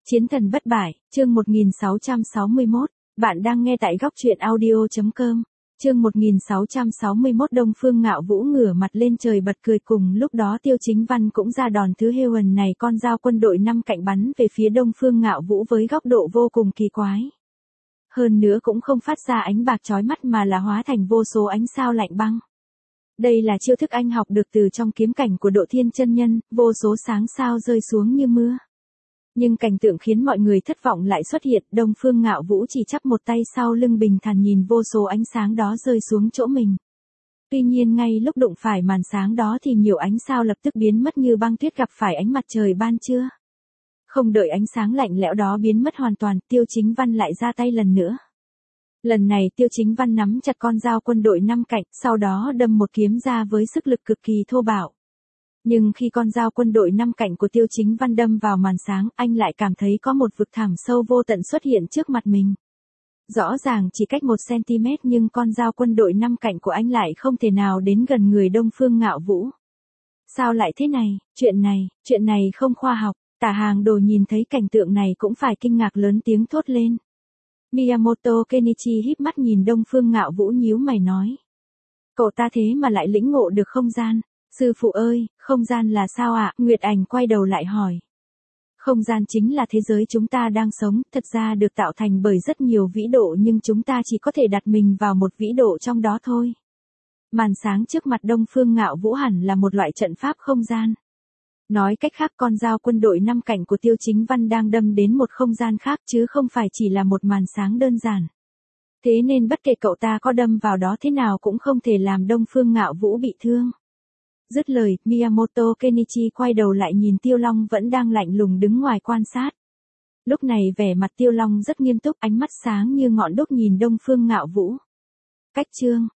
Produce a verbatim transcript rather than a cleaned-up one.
Chiến thần bất bại, chương một nghìn sáu trăm sáu mươi mốt, bạn đang nghe tại góc truyện audio.com, chương một nghìn sáu trăm sáu mươi mốt Đông Phương Ngạo Vũ ngửa mặt lên trời bật cười cùng lúc đó Tiêu Chính Văn cũng ra đòn thứ hêu hần này con dao quân đội năm cạnh bắn về phía Đông Phương Ngạo Vũ với góc độ vô cùng kỳ quái. Hơn nữa cũng không phát ra ánh bạc chói mắt mà là hóa thành vô số ánh sao lạnh băng. Đây là chiêu thức anh học được từ trong kiếm cảnh của Độ Thiên chân nhân, vô số sáng sao rơi xuống như mưa. Nhưng cảnh tượng khiến mọi người thất vọng lại xuất hiện, Đông Phương Ngạo Vũ chỉ chắp một tay sau lưng bình thản nhìn vô số ánh sáng đó rơi xuống chỗ mình. Tuy nhiên ngay lúc đụng phải màn sáng đó thì nhiều ánh sao lập tức biến mất như băng tuyết gặp phải ánh mặt trời ban trưa. Không đợi ánh sáng lạnh lẽo đó biến mất hoàn toàn, Tiêu Chính Văn lại ra tay lần nữa. Lần này Tiêu Chính Văn nắm chặt con dao quân đội năm cạnh, sau đó đâm một kiếm ra với sức lực cực kỳ thô bạo. Nhưng khi con dao quân đội năm cạnh của Tiêu Chính Văn đâm vào màn sáng, anh lại cảm thấy có một vực thẳm sâu vô tận xuất hiện trước mặt mình. Rõ ràng chỉ cách một xăng-ti-mét nhưng con dao quân đội năm cạnh của anh lại không thể nào đến gần người Đông Phương Ngạo Vũ. Sao lại thế này, chuyện này, chuyện này không khoa học, Tả Hàng Đồ nhìn thấy cảnh tượng này cũng phải kinh ngạc lớn tiếng thốt lên. Miyamoto Kenichi híp mắt nhìn Đông Phương Ngạo Vũ nhíu mày nói. Cậu ta thế mà lại lĩnh ngộ được không gian. Sư phụ ơi, không gian là sao ạ? À? Nguyệt Ảnh quay đầu lại hỏi. Không gian chính là thế giới chúng ta đang sống, thật ra được tạo thành bởi rất nhiều vĩ độ nhưng chúng ta chỉ có thể đặt mình vào một vĩ độ trong đó thôi. Màn sáng trước mặt Đông Phương Ngạo Vũ hẳn là một loại trận pháp không gian. Nói cách khác con dao quân đội năm cạnh của Tiêu Chính Văn đang đâm đến một không gian khác chứ không phải chỉ là một màn sáng đơn giản. Thế nên bất kể cậu ta có đâm vào đó thế nào cũng không thể làm Đông Phương Ngạo Vũ bị thương. Dứt lời, Miyamoto Kenichi quay đầu lại nhìn Tiêu Long vẫn đang lạnh lùng đứng ngoài quan sát. Lúc này vẻ mặt Tiêu Long rất nghiêm túc, ánh mắt sáng như ngọn đuốc nhìn Đông Phương Ngạo Vũ. Cách chương,